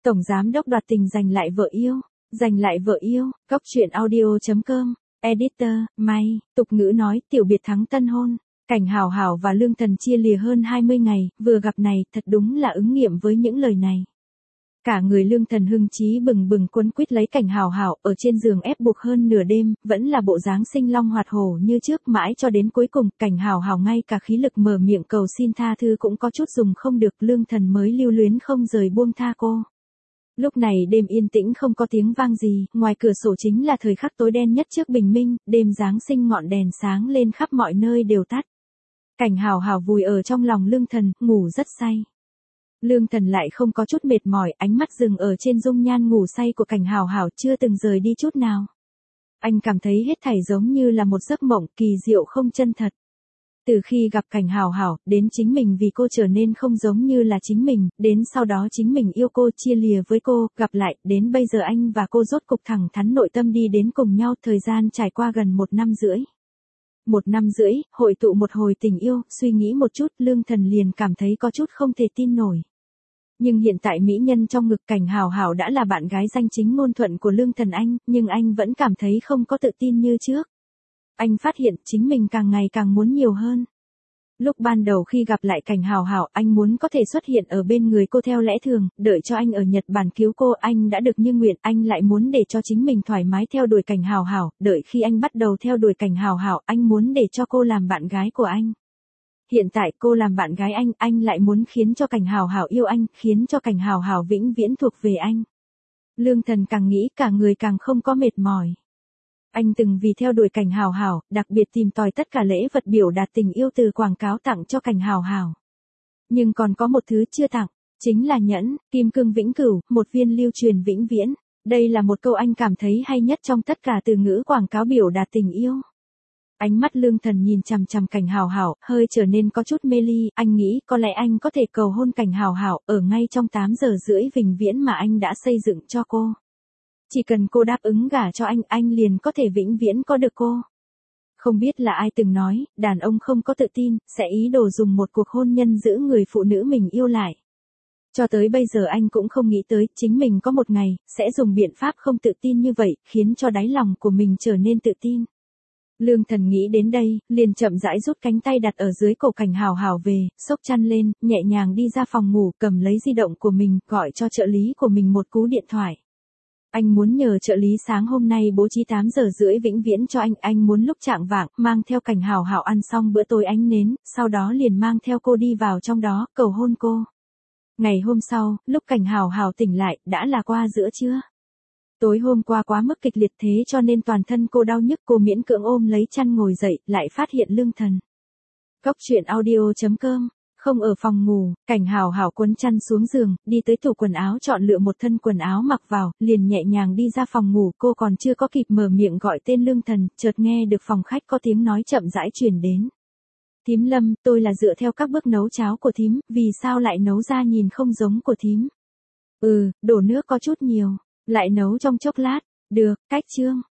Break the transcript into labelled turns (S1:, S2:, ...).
S1: Tổng giám đốc đoạt tình giành lại vợ yêu. Giành lại vợ yêu, Cóc truyện audio.com, editor, May, tục ngữ nói tiểu biệt thắng tân hôn. Cảnh Hào Hào và Lương Thần chia lìa hơn 20 ngày, vừa gặp này, thật đúng là ứng nghiệm với những lời này. Cả người Lương Thần hưng chí bừng bừng quấn quýt lấy Cảnh Hào Hào, ở trên giường ép buộc hơn nửa đêm, vẫn là bộ dáng sinh long hoạt hổ như trước, mãi cho đến cuối cùng, Cảnh Hào Hào ngay cả khí lực mở miệng cầu xin tha thứ cũng có chút dùng không được, Lương Thần mới lưu luyến không rời buông tha cô. Lúc này đêm yên tĩnh không có tiếng vang gì, ngoài cửa sổ chính là thời khắc tối đen nhất trước bình minh, đêm Giáng sinh ngọn đèn sáng lên khắp mọi nơi đều tắt. Cảnh Hào Hào vùi ở trong lòng Lương Thần, ngủ rất say. Lương Thần lại không có chút mệt mỏi, ánh mắt dừng ở trên dung nhan ngủ say của Cảnh Hào Hào, chưa từng rời đi chút nào. Anh cảm thấy hết thảy giống như là một giấc mộng, kỳ diệu không chân thật. Từ khi gặp Cảnh Hào Hào, đến chính mình vì cô trở nên không giống như là chính mình, đến sau đó chính mình yêu cô, chia lìa với cô, gặp lại, đến bây giờ anh và cô rốt cục thẳng thắn nội tâm đi đến cùng nhau, thời gian trải qua gần 1 năm rưỡi. 1 năm rưỡi, hội tụ một hồi tình yêu, suy nghĩ một chút, Lương Thần liền cảm thấy có chút không thể tin nổi. Nhưng hiện tại mỹ nhân trong ngực Cảnh Hào Hào đã là bạn gái danh chính ngôn thuận của Lương Thần anh, nhưng anh vẫn cảm thấy không có tự tin như trước. Anh phát hiện chính mình càng ngày càng muốn nhiều hơn. Lúc ban đầu khi gặp lại Cảnh Hào Hào, anh muốn có thể xuất hiện ở bên người cô theo lẽ thường, đợi cho anh ở Nhật Bản cứu cô, anh đã được như nguyện, anh lại muốn để cho chính mình thoải mái theo đuổi Cảnh Hào Hào, đợi khi anh bắt đầu theo đuổi Cảnh Hào Hào, anh muốn để cho cô làm bạn gái của anh. Hiện tại cô làm bạn gái anh lại muốn khiến cho Cảnh Hào Hào yêu anh, khiến cho Cảnh Hào Hào vĩnh viễn thuộc về anh. Lương Thần càng nghĩ cả người càng không có mệt mỏi. Anh từng vì theo đuổi Cảnh Hào Hào, đặc biệt tìm tòi tất cả lễ vật biểu đạt tình yêu từ quảng cáo tặng cho Cảnh Hào Hào. Nhưng còn có một thứ chưa tặng, chính là nhẫn, kim cương vĩnh cửu, một viên lưu truyền vĩnh viễn. Đây là một câu anh cảm thấy hay nhất trong tất cả từ ngữ quảng cáo biểu đạt tình yêu. Ánh mắt Lương Thần nhìn chằm chằm Cảnh Hào Hào, hơi trở nên có chút mê ly, anh nghĩ có lẽ anh có thể cầu hôn Cảnh Hào Hào, ở ngay trong 8 giờ rưỡi vĩnh viễn mà anh đã xây dựng cho cô. Chỉ cần cô đáp ứng gả cho anh liền có thể vĩnh viễn có được cô. Không biết là ai từng nói, đàn ông không có tự tin, sẽ ý đồ dùng một cuộc hôn nhân giữ người phụ nữ mình yêu lại. Cho tới bây giờ anh cũng không nghĩ tới, chính mình có một ngày, sẽ dùng biện pháp không tự tin như vậy, khiến cho đáy lòng của mình trở nên tự tin. Lương Thần nghĩ đến đây, liền chậm rãi rút cánh tay đặt ở dưới cổ Cảnh Hào Hào về, xốc chăn lên, nhẹ nhàng đi ra phòng ngủ, cầm lấy di động của mình, gọi cho trợ lý của mình một cú điện thoại. Anh muốn nhờ trợ lý sáng hôm nay bố trí 8 giờ rưỡi vĩnh viễn cho anh muốn lúc chạng vạng, mang theo Cảnh Hào Hào ăn xong bữa tối ánh nến, sau đó liền mang theo cô đi vào trong đó, cầu hôn cô. Ngày hôm sau, lúc Cảnh Hào Hào tỉnh lại, đã là qua giữa trưa. Tối hôm qua quá mức kịch liệt thế cho nên toàn thân cô đau nhức, cô miễn cưỡng ôm lấy chăn ngồi dậy, lại phát hiện Lương Thần. Cóc truyện audio.com. Không ở phòng ngủ, Cảnh Hào Hào quấn chăn xuống giường, đi tới tủ quần áo chọn lựa một thân quần áo mặc vào, liền nhẹ nhàng đi ra phòng ngủ, cô còn chưa có kịp mở miệng gọi tên Lương Thần, chợt nghe được phòng khách có tiếng nói chậm rãi truyền đến. Thím Lâm, tôi là dựa theo các bước nấu cháo của thím, vì sao lại nấu ra nhìn không giống của thím? Đổ nước có chút nhiều, lại nấu trong chốc lát, được, cách chương.